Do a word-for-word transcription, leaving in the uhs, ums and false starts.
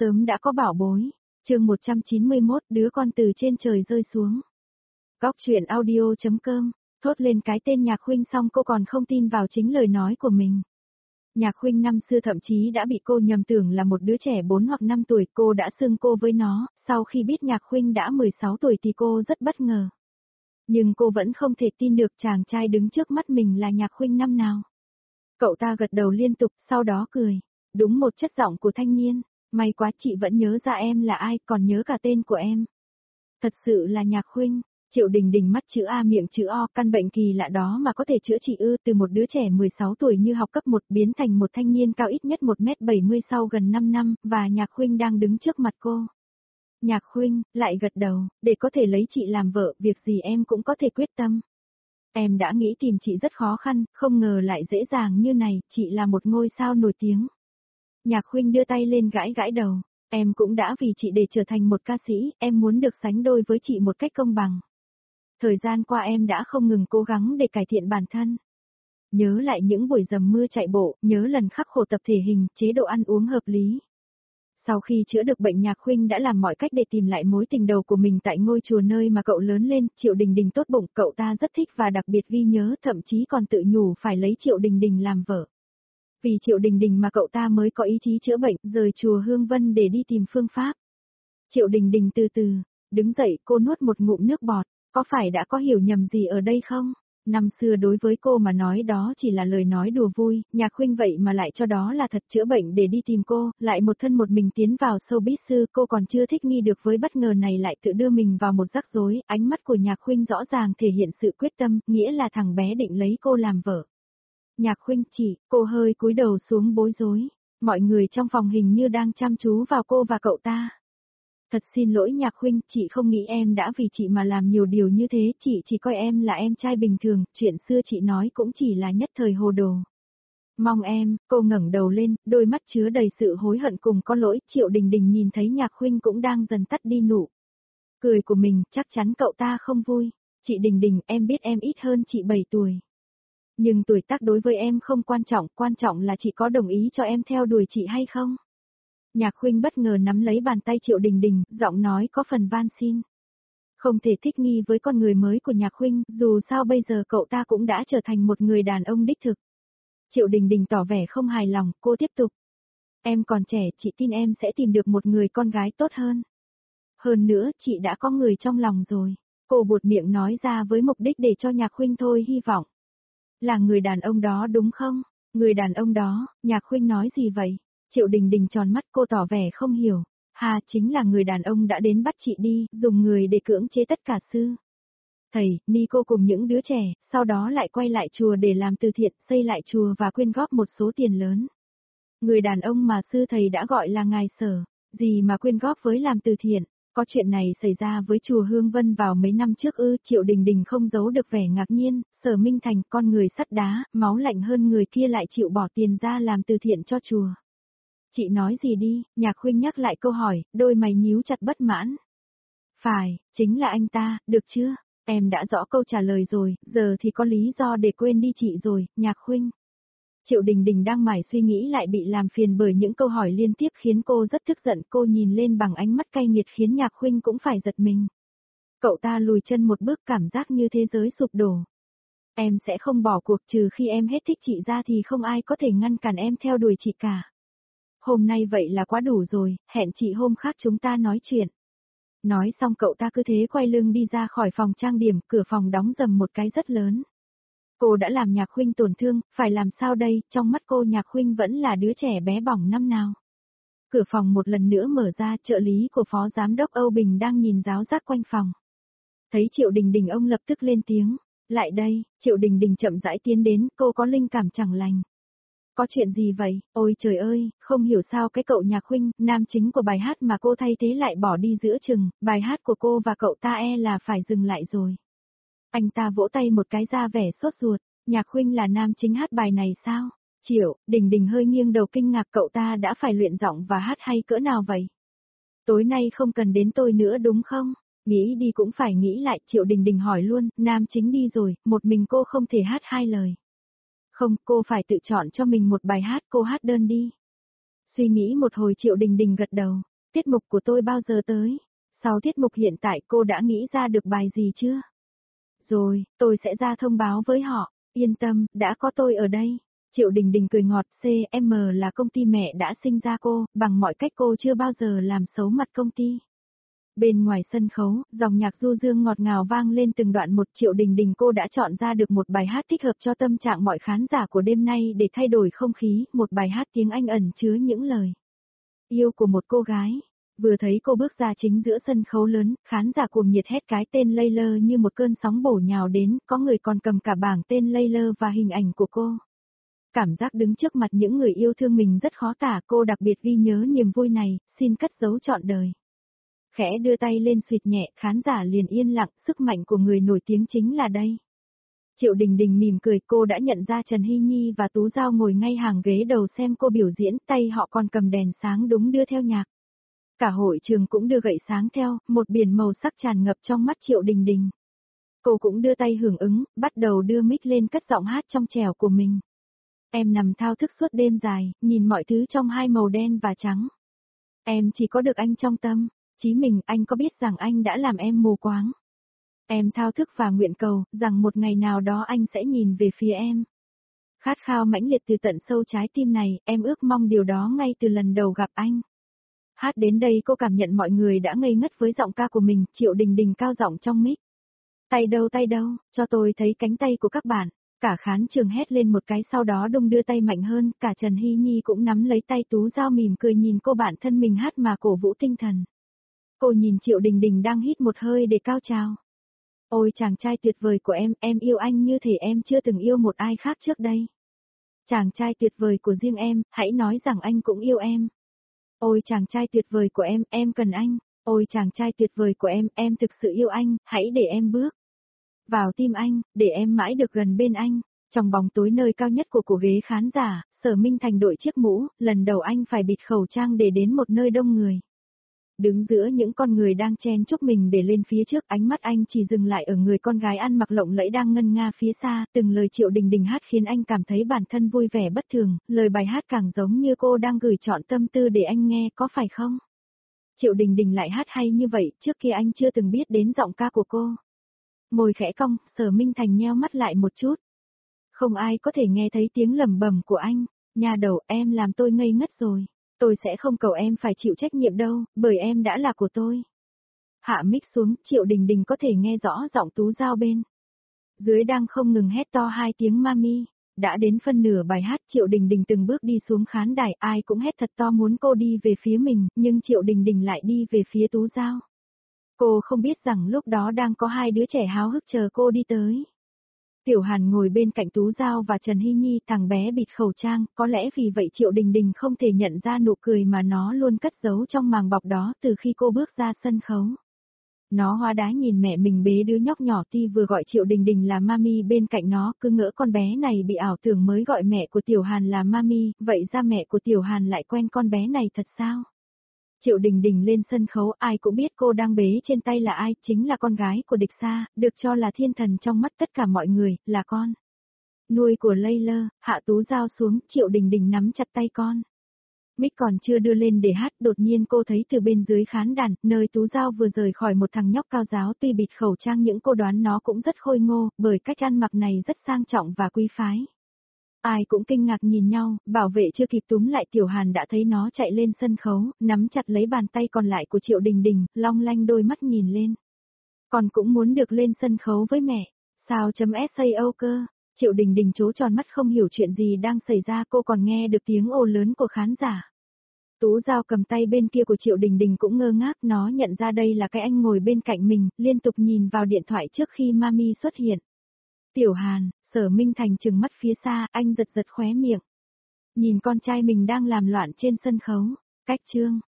sớm đã có bảo bối. Chương một trăm chín mươi mốt, đứa con từ trên trời rơi xuống. Góc truyện audio chấm com, thốt lên cái tên Nhạc Khuynh xong cô còn không tin vào chính lời nói của mình. Nhạc Khuynh năm xưa thậm chí đã bị cô nhầm tưởng là một đứa trẻ bốn hoặc năm tuổi, cô đã xưng cô với nó, sau khi biết Nhạc Khuynh đã mười sáu tuổi thì cô rất bất ngờ. Nhưng cô vẫn không thể tin được chàng trai đứng trước mắt mình là Nhạc Khuynh năm nào. Cậu ta gật đầu liên tục, sau đó cười. Đúng một chất giọng của thanh niên, may quá chị vẫn nhớ ra em là ai, còn nhớ cả tên của em. Thật sự là Nhạc Khuynh. Triệu Đình Đình mắt chữ A miệng chữ O, căn bệnh kỳ lạ đó mà có thể chữa trị ư? Từ một đứa trẻ mười sáu tuổi như học cấp một biến thành một thanh niên cao ít nhất một mét bảy mươi sau gần năm năm, và Nhạc Khuynh đang đứng trước mặt cô. Nhạc Khuynh lại gật đầu, để có thể lấy chị làm vợ, việc gì em cũng có thể quyết tâm. Em đã nghĩ tìm chị rất khó khăn, không ngờ lại dễ dàng như này, chị là một ngôi sao nổi tiếng. Nhạc Khuynh đưa tay lên gãi gãi đầu, em cũng đã vì chị để trở thành một ca sĩ, em muốn được sánh đôi với chị một cách công bằng. Thời gian qua em đã không ngừng cố gắng để cải thiện bản thân. Nhớ lại những buổi dầm mưa chạy bộ, nhớ lần khắc khổ tập thể hình, chế độ ăn uống hợp lý. Sau khi chữa được bệnh, Nhạc Khuynh đã làm mọi cách để tìm lại mối tình đầu của mình tại ngôi chùa nơi mà cậu lớn lên. Triệu Đình Đình tốt bụng, cậu ta rất thích và đặc biệt ghi nhớ, thậm chí còn tự nhủ phải lấy Triệu Đình Đình làm vợ. Vì Triệu Đình Đình mà cậu ta mới có ý chí chữa bệnh, rời chùa Hương Vân để đi tìm phương pháp. Triệu Đình Đình từ từ, đứng dậy, cô nuốt một ngụm nước bọt, có phải đã có hiểu nhầm gì ở đây không? Năm xưa đối với cô mà nói đó chỉ là lời nói đùa vui, Nhạc Khuynh vậy mà lại cho đó là thật, chữa bệnh để đi tìm cô, lại một thân một mình tiến vào showbiz sư, cô còn chưa thích nghi được với bất ngờ này lại tự đưa mình vào một rắc rối. Ánh mắt của Nhạc Khuynh rõ ràng thể hiện sự quyết tâm, nghĩa là thằng bé định lấy cô làm vợ. Nhạc Khuynh chị, cô hơi cúi đầu xuống bối rối, mọi người trong phòng hình như đang chăm chú vào cô và cậu ta. Thật xin lỗi Nhạc Khuynh, chị không nghĩ em đã vì chị mà làm nhiều điều như thế, chị chỉ coi em là em trai bình thường, chuyện xưa chị nói cũng chỉ là nhất thời hồ đồ. Mong em, cô ngẩng đầu lên, đôi mắt chứa đầy sự hối hận cùng có lỗi. Triệu Đình Đình nhìn thấy Nhạc Khuynh cũng đang dần tắt đi nụ cười của mình, chắc chắn cậu ta không vui. Chị Đình Đình, em biết em ít hơn chị bảy tuổi. Nhưng tuổi tác đối với em không quan trọng, quan trọng là chị có đồng ý cho em theo đuổi chị hay không? Nhạc Khuynh bất ngờ nắm lấy bàn tay Triệu Đình Đình, giọng nói có phần van xin. Không thể thích nghi với con người mới của Nhạc Khuynh, dù sao bây giờ cậu ta cũng đã trở thành một người đàn ông đích thực. Triệu Đình Đình tỏ vẻ không hài lòng, cô tiếp tục. Em còn trẻ, chị tin em sẽ tìm được một người con gái tốt hơn. Hơn nữa, chị đã có người trong lòng rồi. Cô buột miệng nói ra với mục đích để cho Nhạc Khuynh thôi hy vọng. Là người đàn ông đó đúng không? Người đàn ông đó, Nhạc Khuynh nói gì vậy? Triệu Đình Đình tròn mắt, cô tỏ vẻ không hiểu. Hà, chính là người đàn ông đã đến bắt chị đi, dùng người để cưỡng chế tất cả sư thầy, ni cô cùng những đứa trẻ, sau đó lại quay lại chùa để làm từ thiện, xây lại chùa và quyên góp một số tiền lớn. Người đàn ông mà sư thầy đã gọi là ngài Sở, gì mà quyên góp với làm từ thiện? Có chuyện này xảy ra với chùa Hương Vân vào mấy năm trước ư? Triệu Đình Đình không giấu được vẻ ngạc nhiên. Sở Minh Thành, con người sắt đá, máu lạnh hơn người kia lại chịu bỏ tiền ra làm từ thiện cho chùa. Chị nói gì đi? Nhạc Khuynh nhắc lại câu hỏi, đôi mày nhíu chặt bất mãn. Phải, chính là anh ta, được chưa? Em đã rõ câu trả lời rồi, giờ thì có lý do để quên đi chị rồi, Nhạc Khuynh. Triệu Đình Đình đang mải suy nghĩ lại bị làm phiền bởi những câu hỏi liên tiếp khiến cô rất tức giận. Cô nhìn lên bằng ánh mắt cay nghiệt khiến Nhạc Khuynh cũng phải giật mình. Cậu ta lùi chân một bước, cảm giác như thế giới sụp đổ. Em sẽ không bỏ cuộc, trừ khi em hết thích chị ra thì không ai có thể ngăn cản em theo đuổi chị cả. Hôm nay vậy là quá đủ rồi, hẹn chị hôm khác chúng ta nói chuyện. Nói xong cậu ta cứ thế quay lưng đi ra khỏi phòng trang điểm, cửa phòng đóng rầm một cái rất lớn. Cô đã làm Nhạc Khuynh tổn thương, phải làm sao đây? Trong mắt cô Nhạc Khuynh vẫn là đứa trẻ bé bỏng năm nào. Cửa phòng một lần nữa mở ra, trợ lý của Phó Giám đốc Âu Bình đang nhìn ráo rác quanh phòng. Thấy Triệu Đình Đình ông lập tức lên tiếng. Lại đây, Triệu Đình Đình chậm rãi tiến đến, cô có linh cảm chẳng lành. Có chuyện gì vậy? Ôi trời ơi, không hiểu sao cái cậu Nhạc Khuynh, nam chính của bài hát mà cô thay thế lại bỏ đi giữa chừng, bài hát của cô và cậu ta e là phải dừng lại rồi. Anh ta vỗ tay một cái ra vẻ sốt ruột, Nhạc Khuynh là nam chính hát bài này sao? Triệu Đình Đình hơi nghiêng đầu kinh ngạc, cậu ta đã phải luyện giọng và hát hay cỡ nào vậy? Tối nay không cần đến tôi nữa đúng không? Nghĩ đi cũng phải nghĩ lại, Triệu Đình Đình hỏi luôn, nam chính đi rồi, một mình cô không thể hát hai lời. Không, cô phải tự chọn cho mình một bài hát, cô hát đơn đi. Suy nghĩ một hồi Triệu Đình Đình gật đầu. Tiết mục của tôi bao giờ tới? Sau tiết mục hiện tại cô đã nghĩ ra được bài gì chưa? Rồi, tôi sẽ ra thông báo với họ. Yên tâm, đã có tôi ở đây. Triệu Đình Đình cười ngọt, xê em là công ty mẹ đã sinh ra cô, bằng mọi cách cô chưa bao giờ làm xấu mặt công ty. Bên ngoài sân khấu, dòng nhạc du dương ngọt ngào vang lên từng đoạn một. Triệu Đình Đình cô đã chọn ra được một bài hát thích hợp cho tâm trạng mọi khán giả của đêm nay để thay đổi không khí, một bài hát tiếng Anh ẩn chứa những lời yêu của một cô gái. Vừa thấy cô bước ra chính giữa sân khấu lớn, khán giả cuồng nhiệt hét cái tên Layla như một cơn sóng bổ nhào đến, có người còn cầm cả bảng tên Layla và hình ảnh của cô. Cảm giác đứng trước mặt những người yêu thương mình rất khó tả, cô đặc biệt ghi nhớ niềm vui này, xin cất giấu trọn đời. Khẽ đưa tay lên xịt nhẹ, khán giả liền yên lặng, sức mạnh của người nổi tiếng chính là đây. Triệu Đình Đình mỉm cười, cô đã nhận ra Trần Hy Nhi và Tú Giao ngồi ngay hàng ghế đầu xem cô biểu diễn, tay họ còn cầm đèn sáng đúng đưa theo nhạc. Cả hội trường cũng đưa gậy sáng theo, một biển màu sắc tràn ngập trong mắt Triệu Đình Đình. Cô cũng đưa tay hưởng ứng, bắt đầu đưa mic lên cất giọng hát trong trẻo của mình. Em nằm thao thức suốt đêm dài, nhìn mọi thứ trong hai màu đen và trắng. Em chỉ có được anh trong tâm, Chí Mình, anh có biết rằng anh đã làm em mù quáng. Em thao thức và nguyện cầu, rằng một ngày nào đó anh sẽ nhìn về phía em. Khát khao mãnh liệt từ tận sâu trái tim này, em ước mong điều đó ngay từ lần đầu gặp anh. Hát đến đây cô cảm nhận mọi người đã ngây ngất với giọng ca của mình, Triệu Đình Đình cao giọng trong mic. Tay đâu tay đâu, cho tôi thấy cánh tay của các bạn. Cả khán trường hét lên một cái sau đó đung đưa tay mạnh hơn, cả Trần Hy Nhi cũng nắm lấy tay Tú Giao mỉm cười nhìn cô bạn thân mình hát mà cổ vũ tinh thần. Cô nhìn Triệu Đình Đình đang hít một hơi để cao trào. Ôi chàng trai tuyệt vời của em, em yêu anh như thể em chưa từng yêu một ai khác trước đây. Chàng trai tuyệt vời của riêng em, hãy nói rằng anh cũng yêu em. Ôi chàng trai tuyệt vời của em, em cần anh. Ôi chàng trai tuyệt vời của em, em thực sự yêu anh, hãy để em bước vào tim anh, để em mãi được gần bên anh. Trong bóng tối nơi cao nhất của cổ ghế khán giả, Sở Minh Thành đội chiếc mũ, lần đầu anh phải bịt khẩu trang để đến một nơi đông người. Đứng giữa những con người đang chen chúc mình để lên phía trước, ánh mắt anh chỉ dừng lại ở người con gái ăn mặc lộng lẫy đang ngân nga phía xa, từng lời Triệu Đình Đình hát khiến anh cảm thấy bản thân vui vẻ bất thường, lời bài hát càng giống như cô đang gửi trọn tâm tư để anh nghe, có phải không? Triệu Đình Đình lại hát hay như vậy, trước kia anh chưa từng biết đến giọng ca của cô. Môi khẽ cong, Sở Minh Thành nheo mắt lại một chút. Không ai có thể nghe thấy tiếng lẩm bẩm của anh, nhà đầu em làm tôi ngây ngất rồi. Tôi sẽ không cầu em phải chịu trách nhiệm đâu, bởi em đã là của tôi. Hạ mic xuống, Triệu Đình Đình có thể nghe rõ giọng Tú Giao bên dưới đang không ngừng hét to hai tiếng mami. Đã đến phân nửa bài hát, Triệu Đình Đình từng bước đi xuống khán đài, ai cũng hét thật to muốn cô đi về phía mình, nhưng Triệu Đình Đình lại đi về phía Tú Giao. Cô không biết rằng lúc đó đang có hai đứa trẻ háo hức chờ cô đi tới. Tiểu Hàn ngồi bên cạnh Tú Giao và Trần Hy Nhi, thằng bé bịt khẩu trang, có lẽ vì vậy Triệu Đình Đình không thể nhận ra nụ cười mà nó luôn cất giấu trong màng bọc đó từ khi cô bước ra sân khấu. Nó hóa đá nhìn mẹ mình bế đứa nhóc nhỏ Ti vừa gọi Triệu Đình Đình là mami bên cạnh nó, cứ ngỡ con bé này bị ảo tưởng mới gọi mẹ của Tiểu Hàn là mami, vậy ra mẹ của Tiểu Hàn lại quen con bé này thật sao? Triệu Đình Đình lên sân khấu, ai cũng biết cô đang bế trên tay là ai, chính là con gái của Địch Sa, được cho là thiên thần trong mắt tất cả mọi người, là con nuôi của Layla. Hạ Tú Giao xuống, Triệu Đình Đình nắm chặt tay con. Mic còn chưa đưa lên để hát, đột nhiên cô thấy từ bên dưới khán đàn, nơi Tú Giao vừa rời khỏi một thằng nhóc cao giáo tuy bịt khẩu trang những cô đoán nó cũng rất khôi ngô, bởi cách ăn mặc này rất sang trọng và quý phái. Ai cũng kinh ngạc nhìn nhau, bảo vệ chưa kịp túm lại Tiểu Hàn đã thấy nó chạy lên sân khấu, nắm chặt lấy bàn tay còn lại của Triệu Đình Đình, long lanh đôi mắt nhìn lên. Con cũng muốn được lên sân khấu với mẹ. Sao chấm sao cơ? Triệu Đình Đình trố tròn mắt không hiểu chuyện gì đang xảy ra, cô còn nghe được tiếng ồ lớn của khán giả. Tú Giao cầm tay bên kia của Triệu Đình Đình cũng ngơ ngác, nó nhận ra đây là cái anh ngồi bên cạnh mình, liên tục nhìn vào điện thoại trước khi mami xuất hiện. Tiểu Hàn, Sở Minh Thành trừng mắt phía xa, anh giật giật khóe miệng. Nhìn con trai mình đang làm loạn trên sân khấu. Cách chương